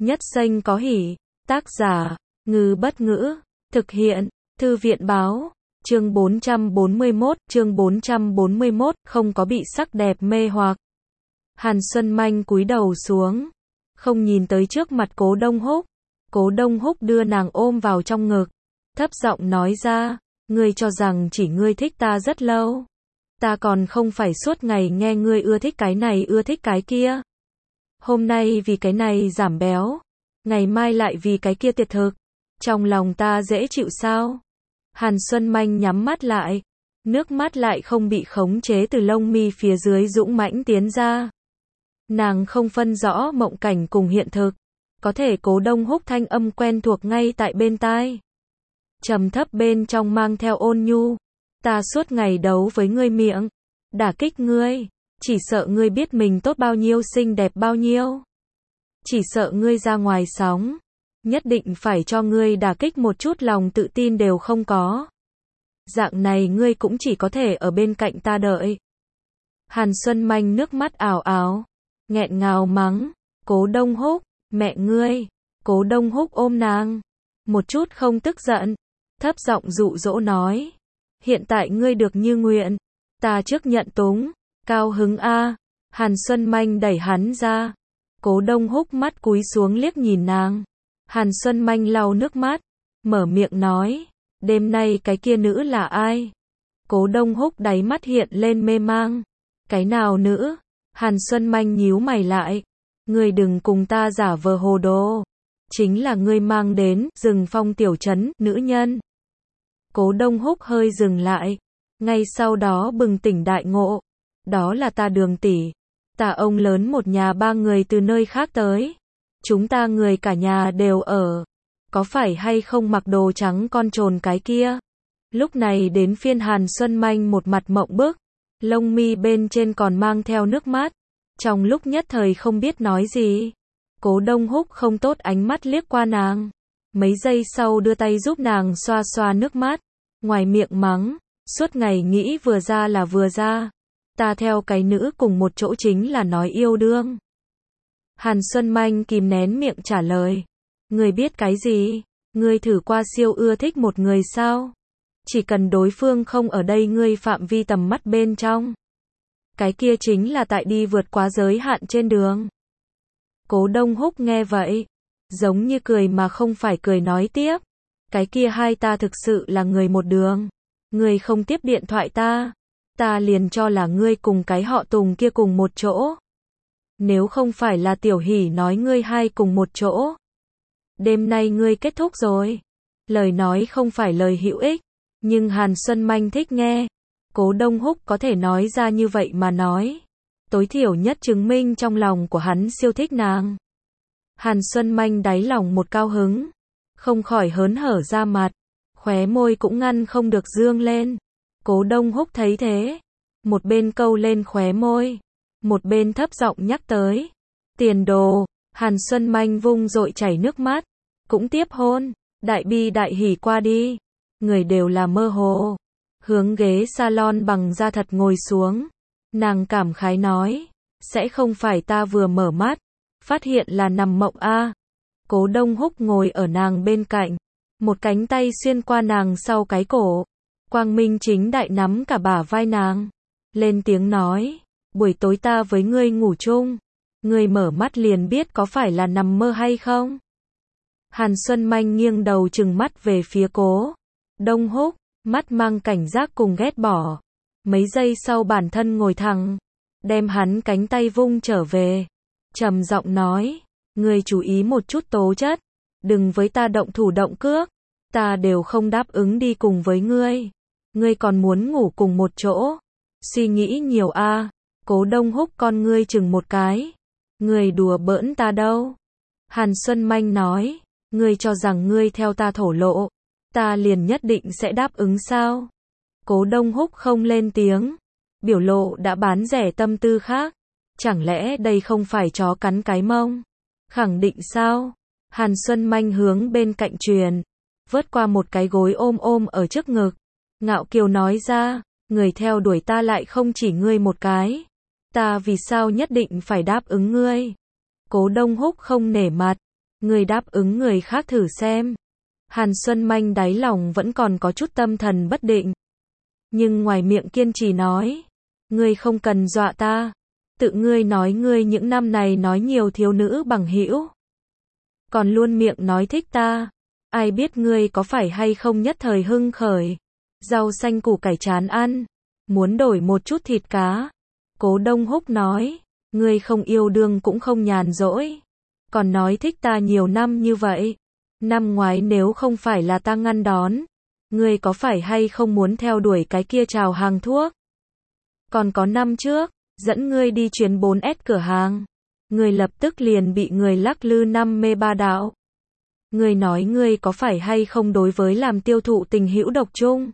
Nhất Xanh có hỉ. Tác giả, Ngư Bất Ngữ. Thực hiện, Thư viện Báo. Chương 441, không có bị sắc đẹp mê hoặc. Hàn Xuân Manh cúi đầu xuống, không nhìn tới trước mặt Cố Đông Húc. Cố Đông Húc đưa nàng ôm vào trong ngực, thấp giọng nói ra, ngươi cho rằng chỉ ngươi thích ta rất lâu. Ta còn không phải suốt ngày nghe ngươi ưa thích cái này ưa thích cái kia. Hôm nay vì cái này giảm béo, ngày mai lại vì cái kia tiệt thực. Trong lòng ta dễ chịu sao? Hàn Xuân Manh nhắm mắt lại, nước mắt lại không bị khống chế từ lông mi phía dưới dũng mãnh tiến ra. Nàng không phân rõ mộng cảnh cùng hiện thực, có thể Cố Đông Húc thanh âm quen thuộc ngay tại bên tai. Trầm thấp bên trong mang theo ôn nhu, ta suốt ngày đấu với ngươi miệng, đả kích ngươi, chỉ sợ ngươi biết mình tốt bao nhiêu xinh đẹp bao nhiêu. Chỉ sợ ngươi ra ngoài sóng, nhất định phải cho ngươi đả kích một chút lòng tự tin đều không có. Dạng này ngươi cũng chỉ có thể ở bên cạnh ta đợi. Hàn Xuân Manh nước mắt ảo ảo, nghẹn ngào mắng, Cố Đông Húc, mẹ ngươi. Cố Đông Húc ôm nàng, một chút không tức giận, thấp giọng dụ dỗ nói, hiện tại ngươi được như nguyện, ta trước nhận túng, cao hứng a. Hàn Xuân Manh đẩy hắn ra, Cố Đông Húc mắt cúi xuống liếc nhìn nàng. Hàn Xuân Manh lau nước mắt, mở miệng nói, đêm nay cái kia nữ là ai? Cố Đông Húc đáy mắt hiện lên mê mang, cái nào nữ? Hàn Xuân Manh nhíu mày lại, ngươi đừng cùng ta giả vờ hồ đồ, chính là ngươi mang đến Rừng Phong tiểu trấn nữ nhân. Cố Đông Húc hơi dừng lại, ngay sau đó bừng tỉnh đại ngộ, đó là ta Đường tỷ, ta ông lớn một nhà ba người từ nơi khác tới, chúng ta người cả nhà đều ở, có phải hay không mặc đồ trắng con trồn cái kia? Lúc này đến phiên Hàn Xuân Manh một mặt mộng bức, lông mi bên trên còn mang theo nước mắt, trong lúc nhất thời không biết nói gì. Cố Đông Húc không tốt ánh mắt liếc qua nàng, mấy giây sau đưa tay giúp nàng xoa xoa nước mắt, ngoài miệng mắng, suốt ngày nghĩ vừa ra là vừa ra, ta theo cái nữ cùng một chỗ chính là nói yêu đương. Hàn Xuân Manh kìm nén miệng trả lời, ngươi biết cái gì? Ngươi thử qua siêu ưa thích một người sao? Chỉ cần đối phương không ở đây ngươi phạm vi tầm mắt bên trong, cái kia chính là tại đi vượt quá giới hạn trên đường. Cố Đông Húc nghe vậy, giống như cười mà không phải cười nói tiếp, cái kia hai ta thực sự là người một đường, ngươi không tiếp điện thoại ta liền cho là ngươi cùng cái họ Tùng kia cùng một chỗ. Nếu không phải là Tiểu Hỷ nói ngươi hai cùng một chỗ, đêm nay ngươi kết thúc rồi. Lời nói không phải lời hữu ích, nhưng Hàn Xuân Manh thích nghe. Cố Đông Húc có thể nói ra như vậy mà nói, tối thiểu nhất chứng minh trong lòng của hắn siêu thích nàng. Hàn Xuân Manh đáy lòng một cao hứng, không khỏi hớn hở ra mặt, khóe môi cũng ngăn không được dương lên. Cố Đông Húc thấy thế, một bên câu lên khóe môi, một bên thấp giọng nhắc tới, tiền đồ. Hàn Xuân Manh vung dội chảy nước mắt, cũng tiếp hôn, đại bi đại hỉ qua đi, người đều là mơ hồ. Hướng ghế salon bằng da thật ngồi xuống, nàng cảm khái nói, sẽ không phải ta vừa mở mắt, phát hiện là nằm mộng a. Cố Đông Húc ngồi ở nàng bên cạnh, một cánh tay xuyên qua nàng sau cái cổ, quang minh chính đại nắm cả bả vai nàng, lên tiếng nói, buổi tối ta với ngươi ngủ chung, ngươi mở mắt liền biết có phải là nằm mơ hay không. Hàn Xuân Manh nghiêng đầu trừng mắt về phía Cố Đông Húc, mắt mang cảnh giác cùng ghét bỏ. Mấy giây sau bản thân ngồi thẳng, đem hắn cánh tay vung trở về, trầm giọng nói, ngươi chú ý một chút tố chất, đừng với ta động thủ động cước, ta đều không đáp ứng đi cùng với ngươi, ngươi còn muốn ngủ cùng một chỗ, suy nghĩ nhiều a. Cố Đông Húc con ngươi chừng một cái, ngươi đùa bỡn ta đâu? Hàn Xuân Manh nói, ngươi cho rằng ngươi theo ta thổ lộ, ta liền nhất định sẽ đáp ứng sao? Cố Đông Húc không lên tiếng, biểu lộ đã bán rẻ tâm tư khác, chẳng lẽ đây không phải chó cắn cái mông? Khẳng định sao? Hàn Xuân Manh hướng bên cạnh truyền, vớt qua một cái gối ôm ở trước ngực, ngạo kiều nói ra, người theo đuổi ta lại không chỉ ngươi một cái, ta vì sao nhất định phải đáp ứng ngươi? Cố Đông Húc không nể mặt, Ngươi đáp ứng người khác thử xem. Hàn Xuân Manh đáy lòng vẫn còn có chút tâm thần bất định. Nhưng ngoài miệng kiên trì nói. Ngươi không cần dọa ta. Tự ngươi nói ngươi những năm này nói nhiều thiếu nữ bằng hữu. Còn luôn miệng nói thích ta. Ai biết ngươi có phải hay không nhất thời hưng khởi. Rau xanh củ cải chán ăn. Muốn đổi một chút thịt cá. Cố Đông Húc nói. Ngươi không yêu đương cũng không nhàn rỗi. Còn nói thích ta nhiều năm như vậy. Năm ngoái nếu không phải là ta ngăn đón. Ngươi có phải hay không muốn theo đuổi cái kia chào hàng thuốc? Còn có năm trước, dẫn ngươi đi chuyến 4S cửa hàng. Ngươi lập tức liền bị người lắc lư năm mê ba đạo. Ngươi nói ngươi có phải hay không đối với làm tiêu thụ tình hữu độc chung?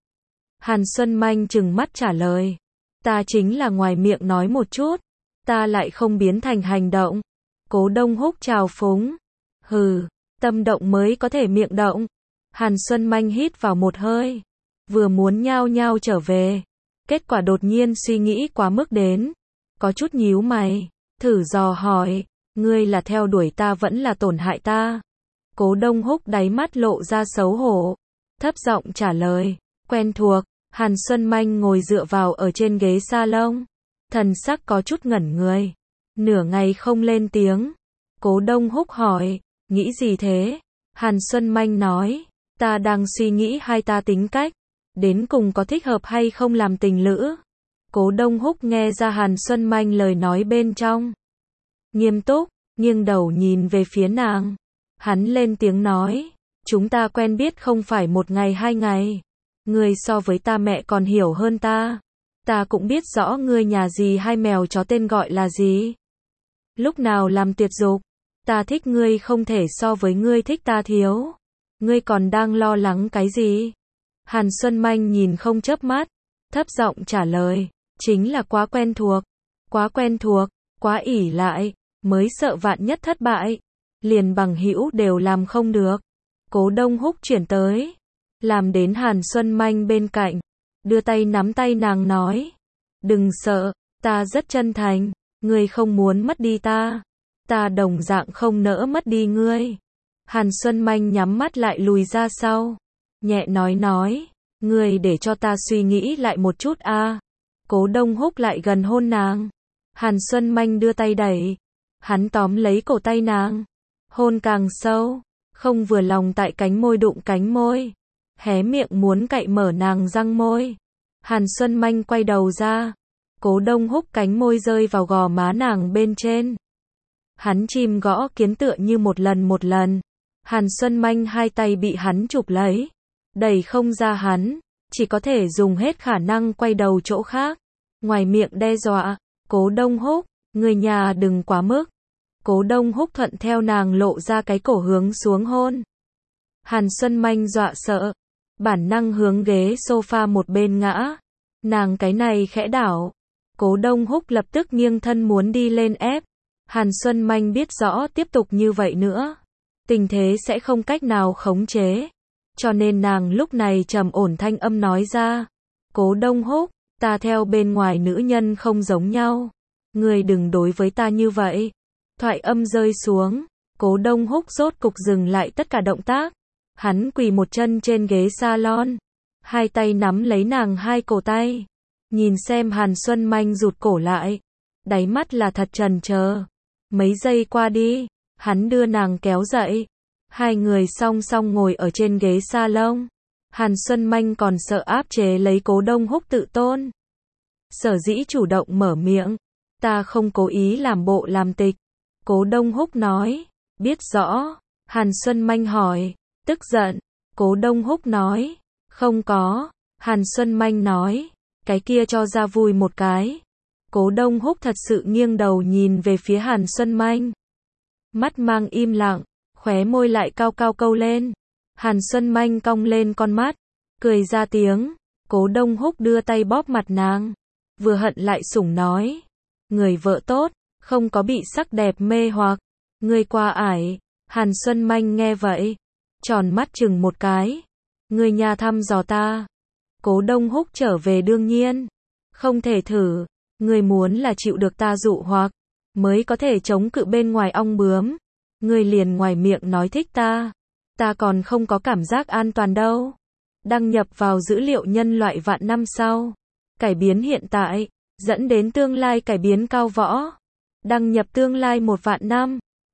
Hàn Xuân Manh trừng mắt trả lời. Ta chính là ngoài miệng nói một chút. Ta lại không biến thành hành động. Cố Đông Húc trào phúng. Hừ, tâm động mới có thể miệng động. Hàn Xuân Manh hít vào một hơi. Vừa muốn nhao nhao trở về. Kết quả đột nhiên suy nghĩ quá mức đến. Có chút nhíu mày. Thử dò hỏi. Ngươi là theo đuổi ta vẫn là tổn hại ta? Cố Đông Húc đáy mắt lộ ra xấu hổ. Thấp giọng trả lời. Quen thuộc. Hàn Xuân Manh ngồi dựa vào ở trên ghế salon. Thần sắc có chút ngẩn người. Nửa ngày không lên tiếng. Cố Đông Húc hỏi. Nghĩ gì thế? Hàn Xuân Manh nói. Ta đang suy nghĩ hai ta tính cách. Đến cùng có thích hợp hay không làm tình lữ. Cố Đông Húc nghe ra Hàn Xuân Manh lời nói bên trong. Nghiêm túc, nghiêng đầu nhìn về phía nàng. Hắn lên tiếng nói. Chúng ta quen biết không phải một ngày hai ngày. Ngươi so với ta mẹ còn hiểu hơn ta. Ta cũng biết rõ ngươi nhà gì hai mèo chó tên gọi là gì. Lúc nào làm tuyệt dục. Ta thích ngươi không thể so với ngươi thích ta thiếu. Ngươi còn đang lo lắng cái gì? Hàn Xuân Manh nhìn không chớp mắt. Thấp giọng trả lời. Chính là quá quen thuộc. Quá quen thuộc, quá ỷ lại. Mới sợ vạn nhất thất bại. Liền bằng hữu đều làm không được. Cố Đông Húc chuyển tới. Làm đến Hàn Xuân Manh bên cạnh. Đưa tay nắm tay nàng nói. Đừng sợ, ta rất chân thành. Ngươi không muốn mất đi ta. Ta đồng dạng không nỡ mất đi ngươi. Hàn Xuân Manh nhắm mắt lại lùi ra sau. Nhẹ nói. Ngươi để cho ta suy nghĩ lại một chút a. Cố Đông Húc lại gần hôn nàng. Hàn Xuân Manh đưa tay đẩy. Hắn tóm lấy cổ tay nàng. Hôn càng sâu. Không vừa lòng tại cánh môi đụng cánh môi. Hé miệng muốn cạy mở nàng răng môi. Hàn Xuân Manh quay đầu ra. Cố Đông Húc cánh môi rơi vào gò má nàng bên trên. Hắn chim gõ kiến tựa như một lần. Hàn Xuân Manh hai tay bị hắn chụp lấy. Đẩy không ra hắn. Chỉ có thể dùng hết khả năng quay đầu chỗ khác. Ngoài miệng đe dọa. Cố Đông Húc, người nhà đừng quá mức. Cố Đông Húc thuận theo nàng lộ ra cái cổ hướng xuống hôn. Hàn Xuân Manh dọa sợ. Bản năng hướng ghế sofa một bên ngã. Nàng cái này khẽ đảo. Cố Đông Húc lập tức nghiêng thân muốn đi lên ép. Hàn Xuân Manh biết rõ tiếp tục như vậy nữa. Tình thế sẽ không cách nào khống chế. Cho nên nàng lúc này trầm ổn thanh âm nói ra. Cố Đông Húc, ta theo bên ngoài nữ nhân không giống nhau. Ngươi đừng đối với ta như vậy. Thoại âm rơi xuống. Cố Đông Húc rốt cục dừng lại tất cả động tác. Hắn quỳ một chân trên ghế salon. Hai tay nắm lấy nàng hai cổ tay. Nhìn xem Hàn Xuân Manh rụt cổ lại. Đáy mắt là thật trần chờ. Mấy giây qua đi. Hắn đưa nàng kéo dậy. Hai người song song ngồi ở trên ghế salon. Hàn Xuân Manh còn sợ áp chế lấy Cố Đông Húc tự tôn. Sở dĩ chủ động mở miệng. Ta không cố ý làm bộ làm tịch. Cố Đông Húc nói. Biết rõ. Hàn Xuân Manh hỏi. Tức giận. Cố Đông Húc nói. Không có. Hàn Xuân Manh nói. Cái kia cho ra vui một cái. Cố Đông Húc thật sự nghiêng đầu nhìn về phía Hàn Xuân Manh. Mắt mang im lặng. Khóe môi lại cao cao câu lên. Hàn Xuân Manh cong lên con mắt. Cười ra tiếng. Cố Đông Húc đưa tay bóp mặt nàng. Vừa hận lại sủng nói. Người vợ tốt. Không có bị sắc đẹp mê hoặc. Người qua ải. Hàn Xuân Manh nghe vậy. Tròn mắt chừng một cái. Người nhà thăm dò ta. Cố Đông Húc trở về đương nhiên. Không thể thử. Người muốn là chịu được ta dụ hoặc. Mới có thể chống cự bên ngoài ong bướm. Ngươi liền ngoài miệng nói thích ta. Ta còn không có cảm giác an toàn đâu. Đăng nhập vào dữ liệu nhân loại vạn năm sau. Cải biến hiện tại, dẫn đến tương lai cải biến cao võ. Đăng nhập tương lai 1 vạn năm.